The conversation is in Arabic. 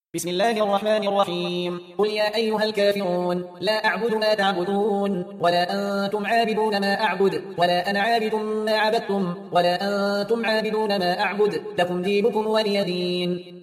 بسم الله الرحمن الرحيم قل يا أيها الكافرون لا أعبد ما تعبدون ولا أنتم عابدون ما أعبد ولا أنا عابد ما عبدتم ولا أنتم عابدون ما أعبد لكم دينكم ولي دين.